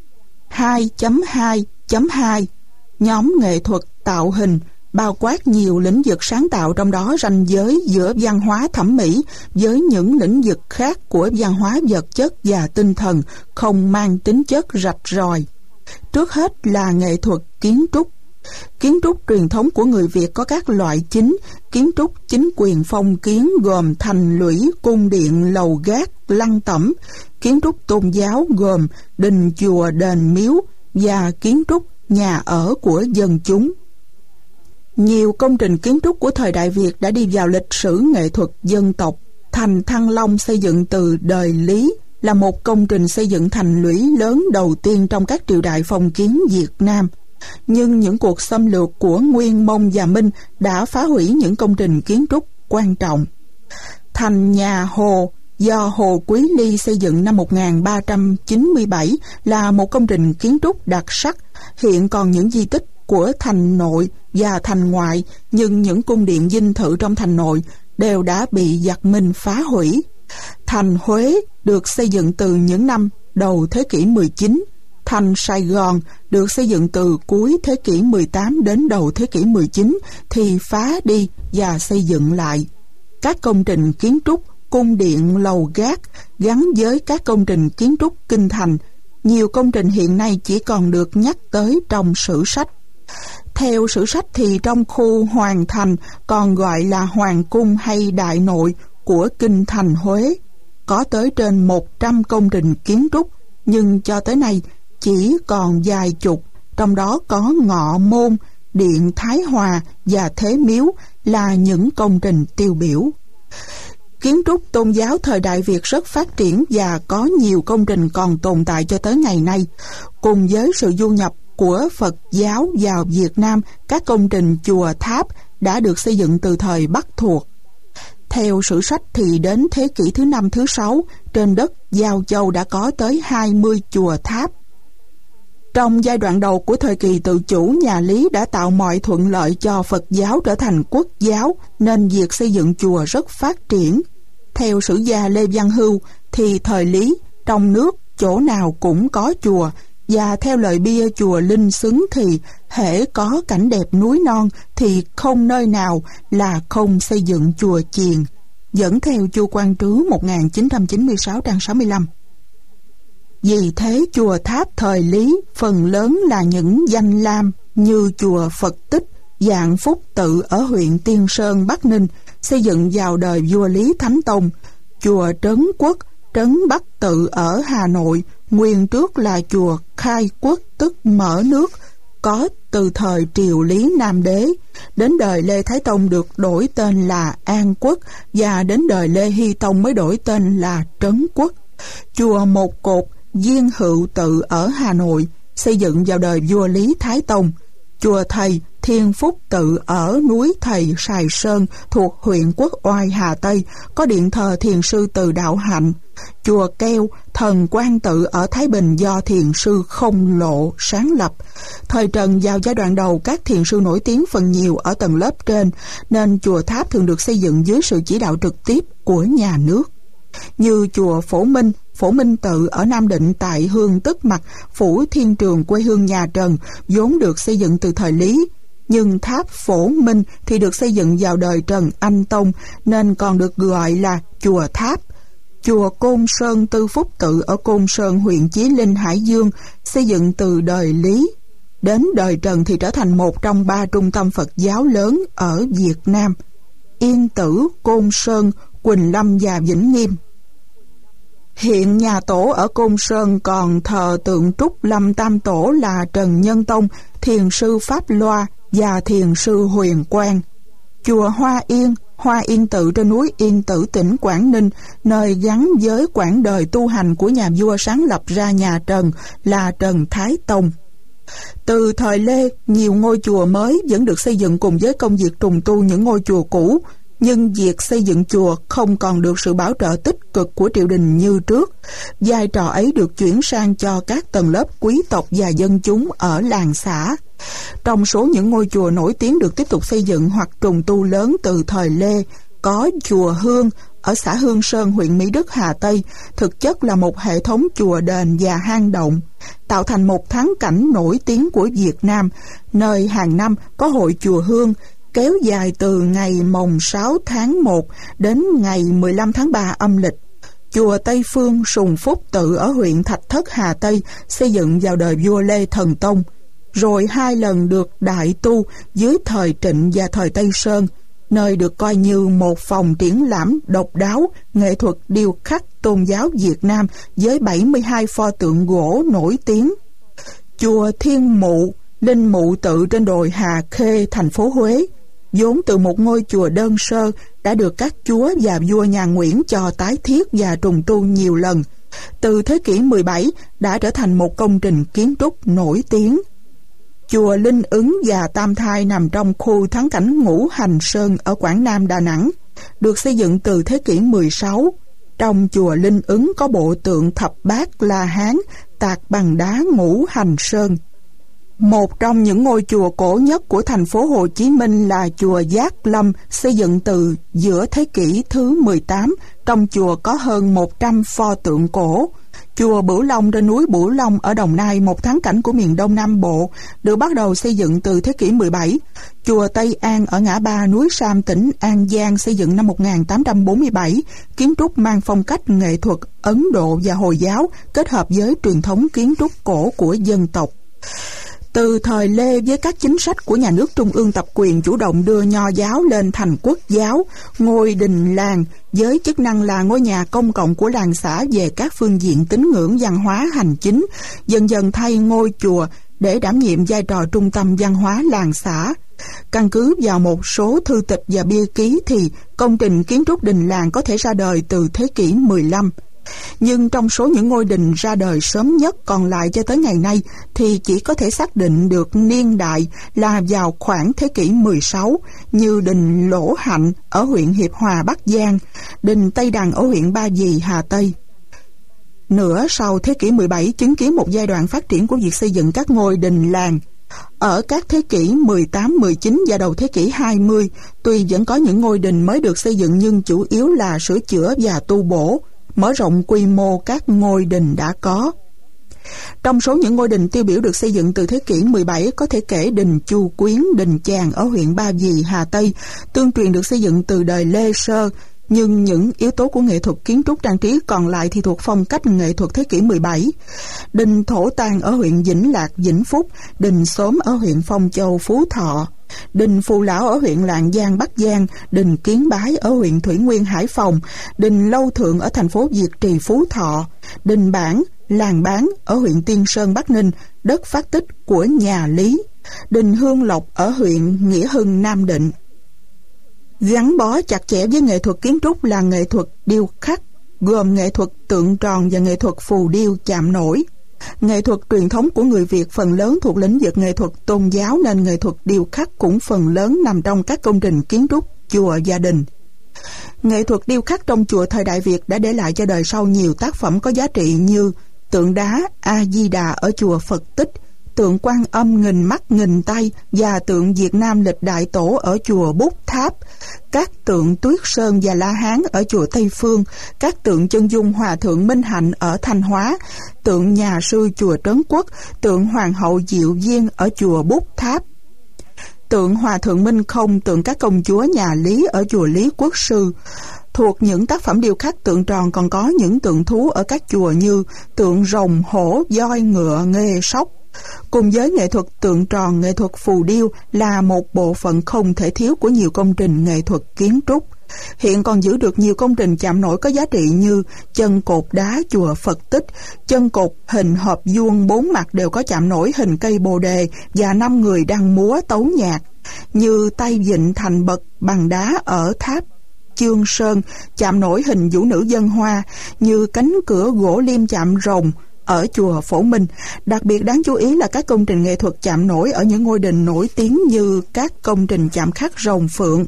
Speaker 1: 2.2.2 Nhóm nghệ thuật tạo hình bao quát nhiều lĩnh vực sáng tạo, trong đó ranh giới giữa văn hóa thẩm mỹ với những lĩnh vực khác của văn hóa vật chất và tinh thần không mang tính chất rạch ròi. Trước hết là nghệ thuật kiến trúc. Kiến trúc truyền thống của người Việt có các loại chính. Kiến trúc chính quyền phong kiến gồm thành lũy, cung điện, lầu gác, lăng tẩm. Kiến trúc tôn giáo gồm đình chùa, đền miếu, và kiến trúc nhà ở của dân chúng. Nhiều công trình kiến trúc của thời Đại Việt đã đi vào lịch sử nghệ thuật dân tộc. Thành Thăng Long xây dựng từ đời Lý là một công trình xây dựng thành lũy lớn đầu tiên trong các triều đại phong kiến Việt Nam. Nhưng những cuộc xâm lược của Nguyên, Mông và Minh đã phá hủy những công trình kiến trúc quan trọng. Thành Nhà Hồ do Hồ Quý Ly xây dựng năm 1397 là một công trình kiến trúc đặc sắc. Hiện còn những di tích của thành nội và thành ngoại, nhưng những cung điện dinh thự trong thành nội đều đã bị giặc Minh phá hủy. Thành Huế được xây dựng từ những năm đầu thế kỷ 19. Thành Sài Gòn được xây dựng từ cuối thế kỷ 18 đến đầu thế kỷ 19 thì phá đi và xây dựng lại. Các công trình kiến trúc, cung điện, lầu gác gắn với các công trình kiến trúc kinh thành. Nhiều công trình hiện nay chỉ còn được nhắc tới trong sử sách. Theo sử sách thì trong khu Hoàng Thành, còn gọi là Hoàng Cung hay Đại Nội của kinh thành Huế, có tới trên 100 công trình kiến trúc, nhưng cho tới nay chỉ còn vài chục, trong đó có Ngọ Môn, Điện Thái Hòa và Thế Miếu là những công trình tiêu biểu. Kiến trúc tôn giáo thời Đại Việt rất phát triển và có nhiều công trình còn tồn tại cho tới ngày nay. Cùng với sự du nhập của Phật giáo vào Việt Nam, các công trình chùa tháp đã được xây dựng từ thời Bắc thuộc. Theo sử sách thì đến thế kỷ thứ 5, thứ 6, trên đất Giao Châu đã có tới 20 chùa tháp. Trong giai đoạn đầu của thời kỳ tự chủ, nhà Lý đã tạo mọi thuận lợi cho Phật giáo trở thành quốc giáo, nên việc xây dựng chùa rất phát triển. Theo sử gia Lê Văn Hưu thì thời Lý, trong nước chỗ nào cũng có chùa, và theo lời bia chùa Linh Xứng thì hễ có cảnh đẹp núi non thì không nơi nào là không xây dựng chùa chiền. Dẫn theo Chu Quang Trứ 1996 trang 65. Vì thế chùa tháp thời Lý phần lớn là những danh lam như chùa Phật Tích, Vạn Phúc Tự ở huyện Tiên Sơn, Bắc Ninh, xây dựng vào đời vua Lý Thánh Tông, chùa Trấn Quốc, Trấn Bắc Tự ở Hà Nội, nguyên trước là chùa Khai Quốc tức mở nước, có từ thời triều Lý Nam Đế, đến đời Lê Thái Tông được đổi tên là An Quốc, và đến đời Lê Hy Tông mới đổi tên là Trấn Quốc. Chùa Một Cột, Diên Hữu Tự ở Hà Nội, xây dựng vào đời vua Lý Thái Tông. Chùa Thầy Thiên Phúc Tự ở núi Thầy Sài Sơn thuộc huyện Quốc Oai, Hà Tây, có điện thờ thiền sư Từ Đạo Hạnh. Chùa Keo, Thần Quang Tự ở Thái Bình do thiền sư Không Lộ sáng lập. Thời Trần vào giai đoạn đầu, các thiền sư nổi tiếng phần nhiều ở tầng lớp trên, nên chùa tháp thường được xây dựng dưới sự chỉ đạo trực tiếp của nhà nước. Như chùa Phổ Minh Tự ở Nam Định tại Hương Tức Mặc, Phủ Thiên Trường quê hương nhà Trần, vốn được xây dựng từ thời Lý. Nhưng tháp Phổ Minh thì được xây dựng vào đời Trần Anh Tông, nên còn được gọi là chùa tháp. Chùa Côn Sơn Tư Phúc Tự ở Côn Sơn, huyện Chí Linh, Hải Dương, xây dựng từ đời Lý. Đến đời Trần thì trở thành một trong 3 trung tâm Phật giáo lớn ở Việt Nam: Yên Tử, Côn Sơn, Quỳnh Lâm và Vĩnh Nghiêm. Hiện nhà tổ ở Côn Sơn còn thờ tượng Trúc Lâm Tam Tổ là Trần Nhân Tông, thiền sư Pháp Loa và thiền sư Huyền Quang. Chùa Hoa Yên Tự trên núi Yên Tử, tỉnh Quảng Ninh, nơi gắn với quãng đời tu hành của nhà vua sáng lập ra nhà Trần là Trần Thái Tông. Từ thời Lê, nhiều ngôi chùa mới vẫn được xây dựng cùng với công việc trùng tu những ngôi chùa cũ, nhưng việc xây dựng chùa không còn được sự bảo trợ tích cực của triều đình như trước. Vai trò ấy được chuyển sang cho các tầng lớp quý tộc và dân chúng ở làng xã. Trong số những ngôi chùa nổi tiếng được tiếp tục xây dựng hoặc trùng tu lớn từ thời Lê, có chùa Hương ở xã Hương Sơn, huyện Mỹ Đức, Hà Tây, thực chất là một hệ thống chùa đền và hang động, tạo thành một thắng cảnh nổi tiếng của Việt Nam, nơi hàng năm có hội chùa Hương, kéo dài từ ngày mồng 6 tháng 1 đến ngày 15 tháng 3 âm lịch. Chùa Tây Phương Sùng Phúc Tự ở huyện Thạch Thất, Hà Tây, xây dựng vào đời vua Lê Thần Tông, rồi 2 lần được đại tu dưới thời Trịnh và thời Tây Sơn, nơi được coi như một phòng triển lãm độc đáo nghệ thuật điêu khắc tôn giáo Việt Nam với 72 pho tượng gỗ nổi tiếng. Chùa Thiên Mụ, Linh Mụ Tự trên đồi Hà Khê, thành phố Huế, vốn từ một ngôi chùa đơn sơ, đã được các chúa và vua nhà Nguyễn cho tái thiết và trùng tu nhiều lần. Từ thế kỷ 17 đã trở thành một công trình kiến trúc nổi tiếng. Chùa Linh Ứng và Tam Thai nằm trong khu thắng cảnh Ngũ Hành Sơn ở Quảng Nam, Đà Nẵng, được xây dựng từ thế kỷ 16. Trong chùa Linh Ứng có bộ tượng Thập Bát La Hán tạc bằng đá Ngũ Hành Sơn. Một trong những ngôi chùa cổ nhất của thành phố Hồ Chí Minh là chùa Giác Lâm, xây dựng từ giữa thế kỷ thứ 18. Trong chùa có hơn 100 pho tượng cổ. Chùa Bửu Long trên núi Bửu Long ở Đồng Nai, một thắng cảnh của miền Đông Nam Bộ, được bắt đầu xây dựng từ thế kỷ 17. Chùa Tây An ở ngã ba núi Sam, tỉnh An Giang, xây dựng năm 1847, kiến trúc mang phong cách nghệ thuật Ấn Độ và Hồi giáo, kết hợp với truyền thống kiến trúc cổ của dân tộc. Từ thời Lê, với các chính sách của nhà nước trung ương tập quyền chủ động đưa Nho giáo lên thành quốc giáo, ngôi đình làng với chức năng là ngôi nhà công cộng của làng xã về các phương diện tín ngưỡng, văn hóa, hành chính, dần dần thay ngôi chùa để đảm nhiệm vai trò trung tâm văn hóa làng xã. Căn cứ vào một số thư tịch và bia ký thì công trình kiến trúc đình làng có thể ra đời từ thế kỷ 15. Nhưng trong số những ngôi đình ra đời sớm nhất còn lại cho tới ngày nay thì chỉ có thể xác định được niên đại là vào khoảng thế kỷ 16, như đình Lỗ Hạnh ở huyện Hiệp Hòa, Bắc Giang, đình Tây Đằng ở huyện Ba Vì, Hà Tây. Nửa sau thế kỷ 17 chứng kiến một giai đoạn phát triển của việc xây dựng các ngôi đình làng. Ở các thế kỷ 18, 19 và đầu thế kỷ 20, tuy vẫn có những ngôi đình mới được xây dựng nhưng chủ yếu là sửa chữa và tu bổ, mở rộng quy mô các ngôi đình đã có. Trong số những ngôi đình tiêu biểu được xây dựng từ thế kỷ 17 có thể kể đình Chu Quyến, đình Chàng ở huyện Ba Vì, Hà Tây, tương truyền được xây dựng từ đời Lê Sơ, nhưng những yếu tố của nghệ thuật kiến trúc trang trí còn lại thì thuộc phong cách nghệ thuật thế kỷ 17. Đình Thổ Tàng ở huyện Vĩnh Lạc, Vĩnh Phúc, đình Xóm ở huyện Phong Châu, Phú Thọ, đình Phù Lão ở huyện Lạng Giang, Bắc Giang, đình Kiến Bái ở huyện Thủy Nguyên, Hải Phòng, đình Lâu Thượng ở thành phố Việt Trì, Phú Thọ, đình Bản, làng Bán ở huyện Tiên Sơn, Bắc Ninh, đất phát tích của nhà Lý, đình Hương Lộc ở huyện Nghĩa Hưng, Nam Định. Gắn bó chặt chẽ với nghệ thuật kiến trúc là nghệ thuật điêu khắc, gồm nghệ thuật tượng tròn và nghệ thuật phù điêu chạm nổi. Nghệ thuật truyền thống của người Việt phần lớn thuộc lĩnh vực nghệ thuật tôn giáo, nên nghệ thuật điêu khắc cũng phần lớn nằm trong các công trình kiến trúc chùa gia đình. Nghệ thuật điêu khắc trong chùa thời Đại Việt đã để lại cho đời sau nhiều tác phẩm có giá trị như tượng đá A Di Đà ở chùa Phật Tích, tượng Quan Âm nghìn mắt nghìn tay và tượng Việt Nam Lịch Đại Tổ ở chùa Bút Tháp, các tượng Tuyết Sơn và La Hán ở chùa Tây Phương, các tượng chân dung Hòa Thượng Minh Hạnh ở Thanh Hóa, tượng nhà sư chùa Trấn Quốc, tượng Hoàng hậu Diệu Duyên ở chùa Bút Tháp, tượng Hòa Thượng Minh Không, tượng các công chúa nhà Lý ở chùa Lý Quốc Sư. Thuộc những tác phẩm điêu khắc tượng tròn còn có những tượng thú ở các chùa như tượng rồng, hổ, voi, ngựa, nghê, sóc. Cùng với nghệ thuật tượng tròn, nghệ thuật phù điêu là một bộ phận không thể thiếu của nhiều công trình nghệ thuật kiến trúc. Hiện còn giữ được nhiều công trình chạm nổi có giá trị như chân cột đá chùa Phật Tích, chân cột hình hộp vuông 4 mặt đều có chạm nổi hình cây bồ đề và 5 người đang múa tấu nhạc, như tay vịn thành bậc bằng đá ở tháp Chương Sơn, chạm nổi hình vũ nữ dân hoa, như cánh cửa gỗ liêm chạm rồng ở chùa Phổ Minh. Đặc biệt đáng chú ý là các công trình nghệ thuật chạm nổi ở những ngôi đình nổi tiếng như các công trình chạm khắc rồng phượng,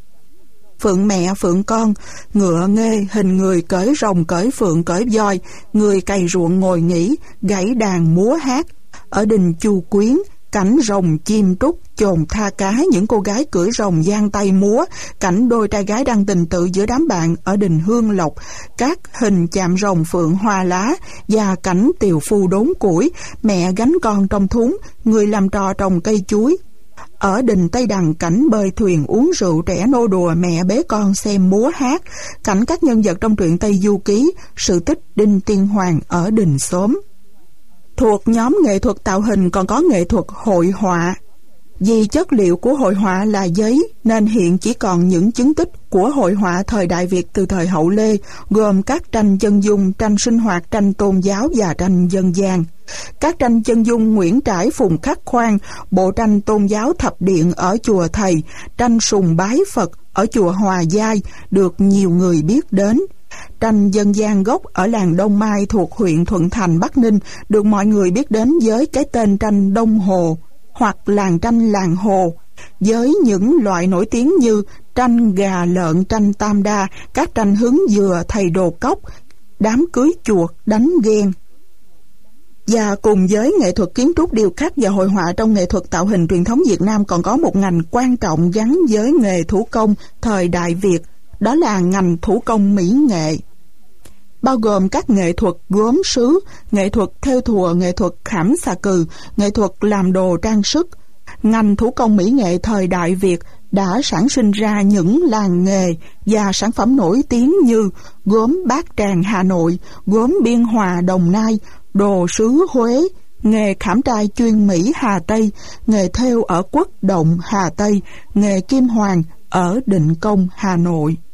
Speaker 1: phượng mẹ, phượng con, ngựa nghê, hình người cởi rồng, cởi phượng, cởi voi, người cày ruộng ngồi nghỉ, gảy đàn múa hát. Ở đình Chu Quyến, cảnh rồng chim trúc chồn tha cá, những cô gái cưỡi rồng giang tay múa, cảnh đôi trai gái đang tình tự giữa đám bạn ở đình Hương Lộc, các hình chạm rồng phượng hoa lá và cảnh tiều phu đốn củi, mẹ gánh con trong thúng, người làm trò trồng cây chuối. Ở đình Tây Đằng, cảnh bơi thuyền uống rượu, trẻ nô đùa, mẹ bế con xem múa hát, cảnh các nhân vật trong truyện Tây Du Ký, sự tích Đinh Tiên Hoàng ở đình Xóm. Thuộc nhóm nghệ thuật tạo hình còn có nghệ thuật hội họa. Vì chất liệu của hội họa là giấy nên hiện chỉ còn những chứng tích của hội họa thời Đại Việt từ thời Hậu Lê, gồm các tranh chân dung, tranh sinh hoạt, tranh tôn giáo và tranh dân gian. Các tranh chân dung Nguyễn Trãi, Phùng Khắc Khoan, bộ tranh tôn giáo Thập Điện ở chùa Thầy, tranh sùng bái Phật ở chùa Hòa Giai được nhiều người biết đến. Tranh dân gian gốc ở làng Đông Mai thuộc huyện Thuận Thành, Bắc Ninh được mọi người biết đến với cái tên tranh Đông Hồ hoặc làng tranh làng Hồ, với những loại nổi tiếng như tranh gà lợn, tranh tam đa, các tranh hứng dừa, thầy đồ cốc, đám cưới chuột, đánh ghen. Và cùng với nghệ thuật kiến trúc, điêu khắc và hội họa trong nghệ thuật tạo hình truyền thống Việt Nam còn có một ngành quan trọng gắn với nghề thủ công thời Đại Việt, đó là ngành thủ công mỹ nghệ, bao gồm các nghệ thuật gốm sứ, nghệ thuật thêu thùa, nghệ thuật khảm xà cừ, nghệ thuật làm đồ trang sức. Ngành thủ công mỹ nghệ thời Đại Việt đã sản sinh ra những làng nghề và sản phẩm nổi tiếng như gốm Bát Tràng Hà Nội, gốm Biên Hòa Đồng Nai, đồ sứ Huế, nghề khảm trai chuyên Mỹ Hà Tây, nghề thêu ở Quốc Động Hà Tây, nghề kim hoàn ở Định Công Hà Nội.